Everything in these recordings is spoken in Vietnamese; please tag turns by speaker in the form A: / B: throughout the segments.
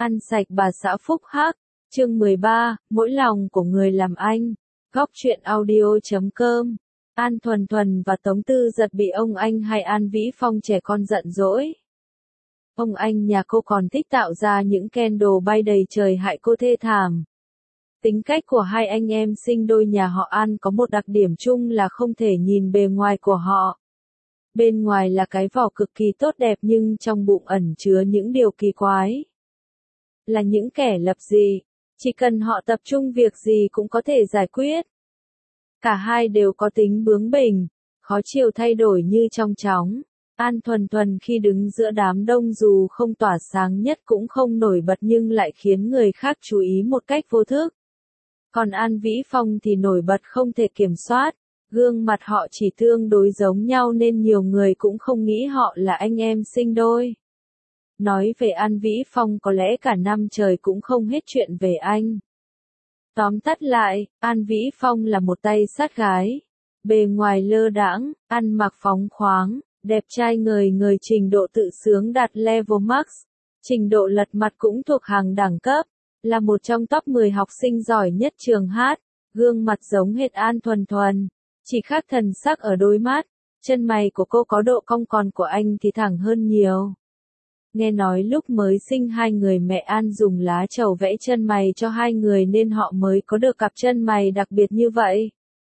A: Ăn sạch bà xã Phúc Hắc, chương 13, mỗi lòng của người làm anh. Góc truyện audio.com. An Thuần Thuần và Tống Tư Giật bị ông anh hay An Vĩ Phong trẻ con giận dỗi. Ông anh nhà cô còn thích tạo ra những candle bay đầy trời hại cô thê thảm. Tính cách của hai anh em sinh đôi nhà họ An có một đặc điểm chung là không thể nhìn bề ngoài của họ. Bên ngoài là cái vỏ cực kỳ tốt đẹp nhưng trong bụng ẩn chứa những điều kỳ quái. Là những kẻ lập dị, chỉ cần họ tập trung việc gì cũng có thể giải quyết. Cả hai đều có tính bướng bỉnh, khó chịu thay đổi như trong chóng. An Thuần Thuần khi đứng giữa đám đông dù không tỏa sáng nhất cũng không nổi bật nhưng lại khiến người khác chú ý một cách vô thức. Còn An Vĩ Phong thì nổi bật không thể kiểm soát, gương mặt họ chỉ tương đối giống nhau nên nhiều người cũng không nghĩ họ là anh em sinh đôi. Nói về An Vĩ Phong có lẽ cả năm trời cũng không hết chuyện về anh. Tóm tắt lại, An Vĩ Phong là một tay sát gái. Bề ngoài lơ đãng, ăn mặc phóng khoáng, đẹp trai ngời ngời, trình độ tự sướng đạt level max. Trình độ lật mặt cũng thuộc hàng đẳng cấp. Là một trong top 10 học sinh giỏi nhất trường hát. Gương mặt giống hệt An Thuần Thuần. Chỉ khác thần sắc ở đôi mắt. Chân mày của cô có độ cong, còn của anh thì thẳng hơn nhiều. Nghe nói lúc mới sinh hai người mẹ An dùng lá trầu vẽ chân mày cho hai người nên họ mới có được cặp chân mày đặc biệt như vậy.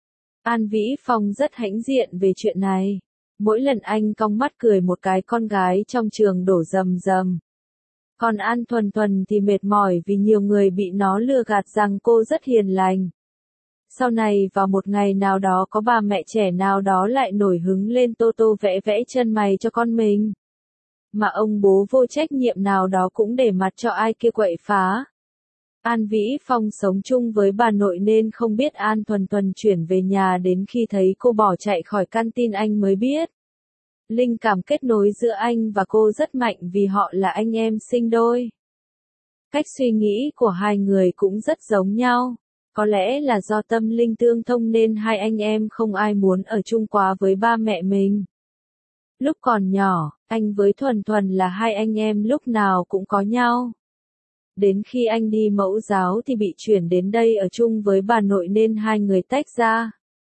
A: An Vĩ Phong rất hãnh diện về chuyện này. Mỗi lần anh cong mắt cười một cái con gái trong trường đổ rầm rầm. Còn An Thuần Thuần thì mệt mỏi vì nhiều người bị nó lừa gạt rằng cô rất hiền lành. Sau này vào một ngày nào đó có bà mẹ trẻ nào đó lại nổi hứng lên tô tô vẽ vẽ chân mày cho con mình. Mà ông bố vô trách nhiệm nào đó cũng để mặt cho ai kia quậy phá. An Vĩ Phong sống chung với bà nội nên không biết An Thuần Thuần chuyển về nhà, đến khi thấy cô bỏ chạy khỏi canteen anh mới biết. Linh cảm kết nối giữa anh và cô rất mạnh vì họ là anh em sinh đôi. Cách suy nghĩ của hai người cũng rất giống nhau. Có lẽ là do tâm linh tương thông nên hai anh em không ai muốn ở chung quá với ba mẹ mình. Lúc còn nhỏ, anh với Thuần Thuần là hai anh em lúc nào cũng có nhau. Đến khi anh đi mẫu giáo thì bị chuyển đến đây ở chung với bà nội nên hai người tách ra.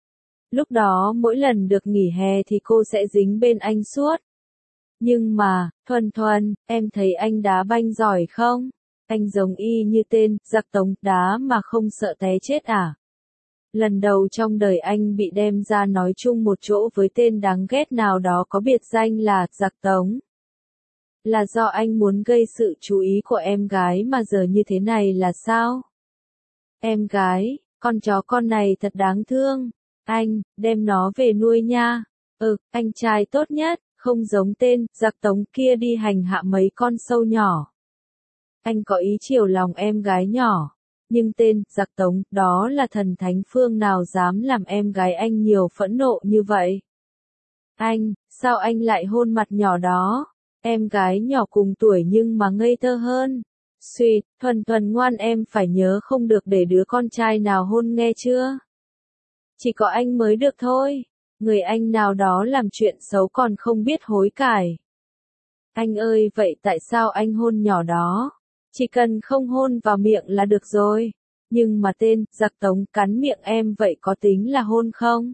A: Lúc đó mỗi lần được nghỉ hè thì cô sẽ dính bên anh suốt. Nhưng mà, Thuần Thuần, em thấy anh đá banh giỏi không? Anh giống y như tên, giặc Tống, đá mà không sợ té chết à? Lần đầu trong đời anh bị đem ra nói chung một chỗ với tên đáng ghét nào đó có biệt danh là giặc Tống. Là do anh muốn gây sự chú ý của em gái mà giờ như thế này là sao? Em gái, con chó con này thật đáng thương. Anh, đem nó về nuôi nha. Anh trai tốt nhất, không giống tên giặc Tống kia đi hành hạ mấy con sâu nhỏ. Anh có ý chiều lòng em gái nhỏ. Nhưng tên giặc Tống đó là thần thánh phương nào dám làm em gái anh nhiều phẫn nộ như vậy? Anh, sao anh lại hôn mặt nhỏ đó? Em gái nhỏ cùng tuổi nhưng mà ngây thơ hơn. Suýt, Thuần Thuần ngoan, em phải nhớ không được để đứa con trai nào hôn nghe chưa? Chỉ có anh mới được thôi. Người anh nào đó làm chuyện xấu còn không biết hối cải. Anh ơi, vậy tại sao anh hôn nhỏ đó? Chỉ cần không hôn vào miệng là được rồi. Nhưng mà tên giặc Tống cắn miệng em vậy có tính là hôn không?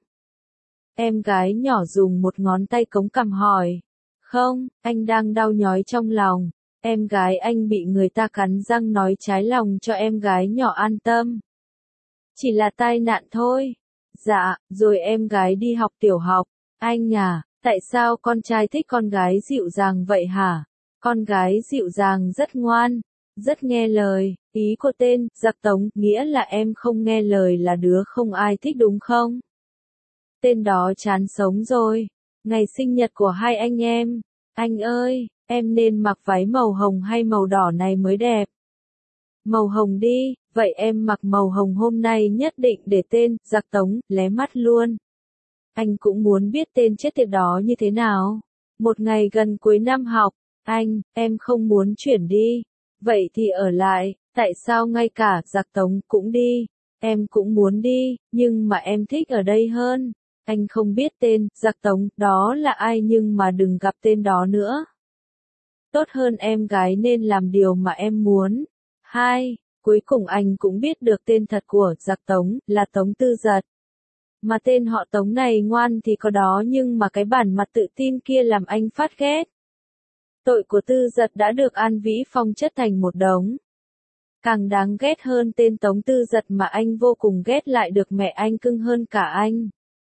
A: Em gái nhỏ dùng một ngón tay cống cằm hỏi. Không, anh đang đau nhói trong lòng. Em gái anh bị người ta cắn răng nói trái lòng cho em gái nhỏ an tâm. Chỉ là tai nạn thôi. Dạ, rồi em gái đi học tiểu học. Anh à, tại sao con trai thích con gái dịu dàng vậy hả? Con gái dịu dàng rất ngoan, rất nghe lời. Ý của tên giặc Tống nghĩa là em không nghe lời là đứa không ai thích đúng không? Tên đó chán sống rồi. Ngày sinh nhật của hai anh em. Anh ơi, em nên mặc váy màu hồng hay màu đỏ này mới đẹp? Màu hồng đi, vậy em mặc màu hồng hôm nay nhất định để tên giặc Tống lé mắt luôn. Anh cũng muốn biết tên chết tiệt đó như thế nào. Một ngày gần cuối năm học, anh, em không muốn chuyển đi. Vậy thì ở lại, tại sao ngay cả giặc Tống cũng đi? Em cũng muốn đi, nhưng mà em thích ở đây hơn. Anh không biết tên giặc Tống đó là ai nhưng mà đừng gặp tên đó nữa. tốt hơn em gái nên làm điều mà em muốn. 2. Cuối cùng anh cũng biết được tên thật của giặc Tống là Tống Tư Giật. Mà tên họ Tống này ngoan thì có đó nhưng mà cái bản mặt tự tin kia làm anh phát ghét. Tội của Tư Giật đã được An Vĩ Phong chất thành một đống. Càng đáng ghét hơn tên Tống Tư Giật mà anh vô cùng ghét lại được mẹ anh cưng hơn cả anh.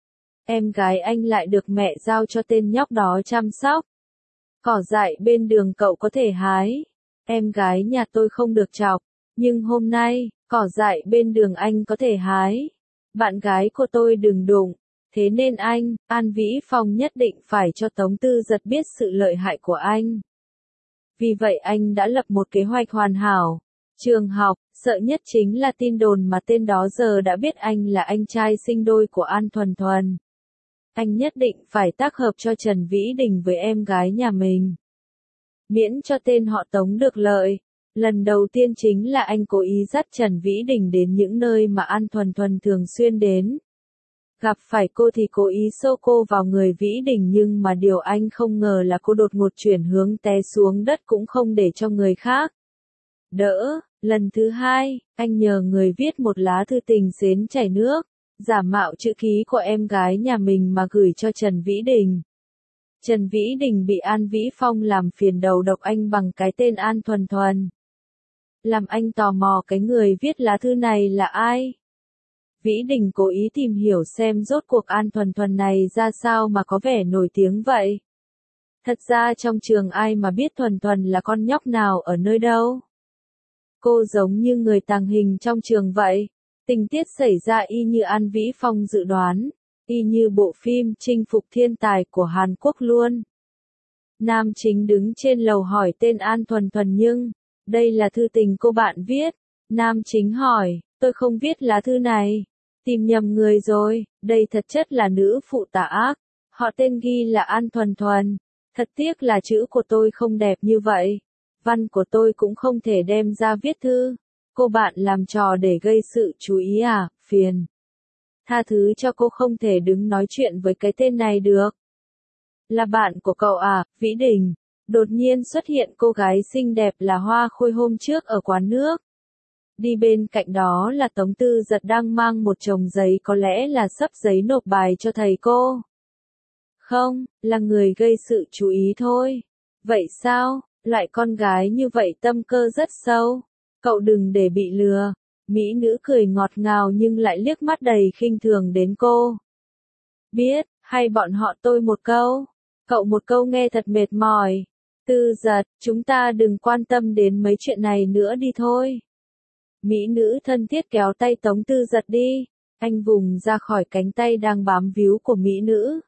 A: Em gái anh lại được mẹ giao cho tên nhóc đó chăm sóc. Cỏ dại bên đường cậu có thể hái. Em gái nhà tôi không được chọc. Nhưng hôm nay, cỏ dại bên đường anh có thể hái. Bạn gái của tôi đừng đụng. Thế nên anh, An Vĩ Phong nhất định phải cho Tống Tư Giật biết sự lợi hại của anh. Vì vậy anh đã lập một kế hoạch hoàn hảo. Trường học, sợ nhất chính là tin đồn mà tên đó giờ đã biết anh là anh trai sinh đôi của An Thuần Thuần. Anh nhất định phải tác hợp cho Trần Vĩ Đình với em gái nhà mình. Miễn cho tên họ Tống được lợi. Lần đầu tiên chính là anh cố ý dắt Trần Vĩ Đình đến những nơi mà An Thuần Thuần thường xuyên đến. Gặp phải cô thì cố ý xô cô vào người Vĩ Đình nhưng mà điều anh không ngờ là cô đột ngột chuyển hướng té xuống đất cũng không để cho người khác đỡ. Lần thứ hai, anh nhờ người viết một lá thư tình xến chảy nước, giả mạo chữ ký của em gái nhà mình mà gửi cho Trần Vĩ Đình. Trần Vĩ Đình bị An Vĩ Phong làm phiền đầu độc anh bằng cái tên An Thuần Thuần. Làm anh tò mò cái người viết lá thư này là ai. Vĩ Đình cố ý tìm hiểu xem rốt cuộc An Thuần Thuần này ra sao mà có vẻ nổi tiếng vậy. Thật ra trong trường ai mà biết Thuần Thuần là con nhóc nào ở nơi đâu. Cô giống như người tàng hình trong trường vậy. Tình tiết xảy ra y như An Vĩ Phong dự đoán, y như bộ phim Chinh phục thiên tài của Hàn Quốc luôn. Nam chính đứng trên lầu hỏi tên An Thuần Thuần nhưng, đây là thư tình cô bạn viết. Nam chính hỏi, tôi không viết lá thư này. Tìm nhầm người rồi, đây thật chất là nữ phụ tà ác. Họ tên ghi là An Thuần Thuần. Thật tiếc là chữ của tôi không đẹp như vậy. Văn của tôi cũng không thể đem ra viết thư. Cô bạn làm trò để gây sự chú ý à, phiền. Tha thứ cho cô không thể đứng nói chuyện với cái tên này được. Là bạn của cậu à, Vĩ Đình. Đột nhiên xuất hiện cô gái xinh đẹp là Hoa Khôi hôm trước ở quán nước. Đi bên cạnh đó là Tống Tư Giật đang mang một chồng giấy có lẽ là sắp giấy nộp bài cho thầy cô. Không, là người gây sự chú ý thôi. Vậy sao, loại con gái như vậy tâm cơ rất sâu. Cậu đừng để bị lừa. Mỹ nữ cười ngọt ngào nhưng lại liếc mắt đầy khinh thường đến cô. Biết, hay bọn họ tôi một câu. Cậu một câu nghe thật mệt mỏi. Tư Giật, chúng ta đừng quan tâm đến mấy chuyện này nữa đi thôi. Mỹ nữ thân thiết kéo tay Tống Tư Giật đi. Anh vùng ra khỏi cánh tay đang bám víu của mỹ nữ.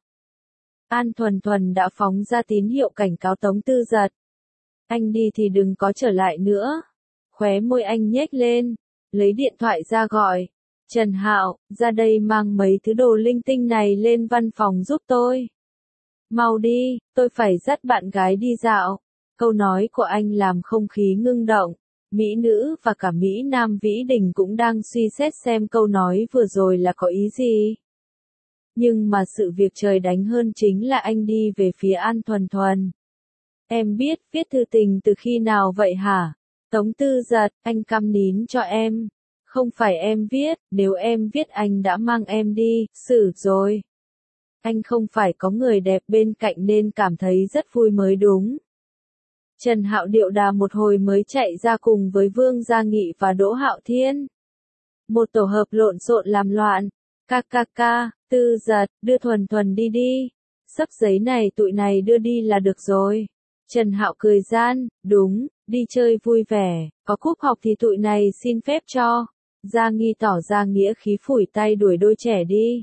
A: An Thuần Thuần đã phóng ra tín hiệu cảnh cáo Tống Tư Giật. Anh đi thì đừng có trở lại nữa. Khóe môi anh nhếch lên, lấy điện thoại ra gọi. Trần Hạo, ra đây mang mấy thứ đồ linh tinh này lên văn phòng giúp tôi. Mau đi, tôi phải dắt bạn gái đi dạo. Câu nói của anh làm không khí ngưng động. Mỹ nữ và cả Mỹ Nam Vĩ Đình cũng đang suy xét xem câu nói vừa rồi là có ý gì. Nhưng mà sự việc trời đánh hơn chính là anh đi về phía An Thuần Thuần. Em biết viết thư tình từ khi nào vậy hả? Tống Tư Giật, anh câm nín cho em. Không phải em viết, nếu em viết anh đã mang em đi, xử rồi. Anh không phải có người đẹp bên cạnh nên cảm thấy rất vui mới đúng. Trần Hạo điệu đà một hồi mới chạy ra cùng với Vương Gia Nghị và Đỗ Hạo Thiên. Một tổ hợp lộn xộn làm loạn. Ca, Tư Giật, đưa Thuần Thuần đi đi. Sấp giấy này tụi này đưa đi là được rồi. Trần Hạo cười gian, đúng, đi chơi vui vẻ, có cúp học thì tụi này xin phép cho. Gia Nghi tỏ ra nghĩa khí phủi tay đuổi đôi trẻ đi.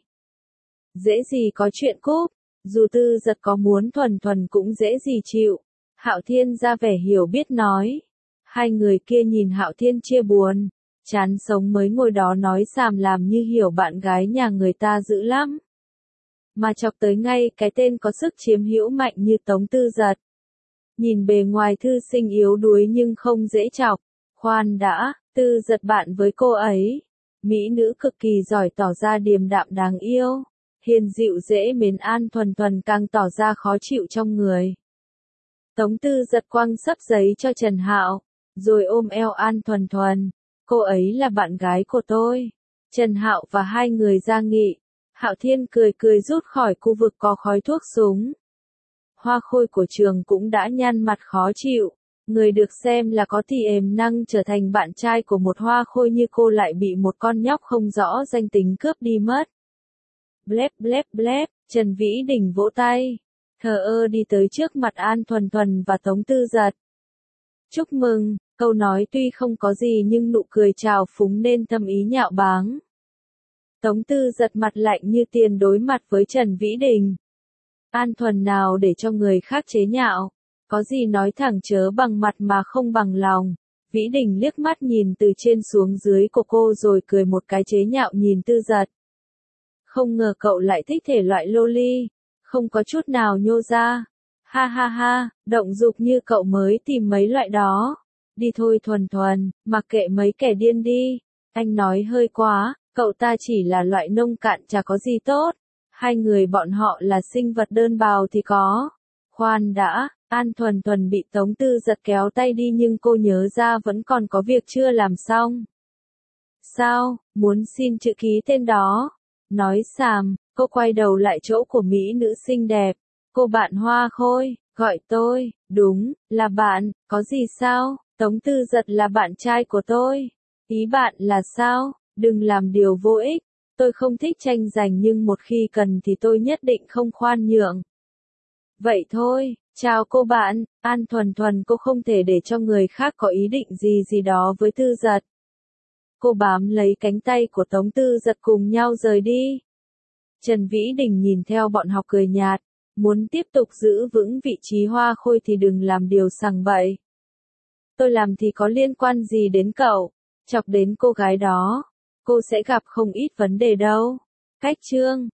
A: Dễ gì có chuyện cúp, dù Tư Giật có muốn Thuần Thuần cũng dễ gì chịu. Hạo Thiên ra vẻ hiểu biết nói. Hai người kia nhìn Hạo Thiên chia buồn. Chán sống mới ngồi đó nói xàm làm như hiểu bạn gái nhà người ta dữ lắm. Mà chọc tới ngay cái tên có sức chiếm hữu mạnh như Tống Tư Giật. Nhìn bề ngoài thư sinh yếu đuối nhưng không dễ chọc. Khoan đã, Tư Giật bạn với cô ấy. Mỹ nữ cực kỳ giỏi tỏ ra điềm đạm đáng yêu. Hiền dịu dễ mến. An Thuần Thuần càng tỏ ra khó chịu trong người. Tống Tư giật quăng xấp giấy cho Trần Hạo, rồi ôm eo An Thuần Thuần. Cô ấy là bạn gái của tôi. Trần Hạo và hai người ra nghị. Hạo Thiên cười cười rút khỏi khu vực có khói thuốc súng. Hoa Khôi của trường cũng đã nhăn mặt khó chịu. Người được xem là có tiềm năng trở thành bạn trai của một Hoa Khôi như cô lại bị một con nhóc không rõ danh tính cướp đi mất. Blép blép blép, Trần Vĩ Đình vỗ tay. Thờ ơ đi tới trước mặt An Thuần Thuần và Tống Tư Giật. Chúc mừng, câu nói tuy không có gì nhưng nụ cười trào phúng nên thâm ý nhạo báng. Tống Tư Giật mặt lạnh như tiền đối mặt với Trần Vĩ Đình. An Thuần nào để cho người khác chế nhạo, có gì nói thẳng chớ bằng mặt mà không bằng lòng. Vĩ Đình liếc mắt nhìn từ trên xuống dưới của cô rồi cười một cái chế nhạo nhìn Tư Giật. Không ngờ cậu lại thích thể loại loli, không có chút nào nhô ra. Ha ha ha, động dục như cậu mới tìm mấy loại đó. Đi thôi Thuần Thuần, mặc kệ mấy kẻ điên đi. Anh nói hơi quá, cậu ta chỉ là loại nông cạn chả có gì tốt. Hai người bọn họ là sinh vật đơn bào thì có. Khoan đã, An Thuần Thuần bị Tống Tư Giật kéo tay đi nhưng cô nhớ ra vẫn còn có việc chưa làm xong. Sao, muốn xin chữ ký tên đó? Nói xàm, cô quay đầu lại chỗ của mỹ nữ xinh đẹp. Cô bạn Hoa Khôi, gọi tôi, đúng, là bạn, có gì sao? Tống Tư Giật là bạn trai của tôi. Ý bạn là sao? Đừng làm điều vô ích. Tôi không thích tranh giành nhưng một khi cần thì tôi nhất định không khoan nhượng. Vậy thôi, chào cô bạn, An Thuần Thuần cô không thể để cho người khác có ý định gì đó với Tư Giật. Cô bám lấy cánh tay của Tống Tư Giật cùng nhau rời đi. Trần Vĩ Đình nhìn theo bọn học cười nhạt, muốn tiếp tục giữ vững vị trí Hoa Khôi thì đừng làm điều sằng bậy. Tôi làm thì có liên quan gì đến cậu, chọc đến cô gái đó, cô sẽ gặp không ít vấn đề đâu. Cách chương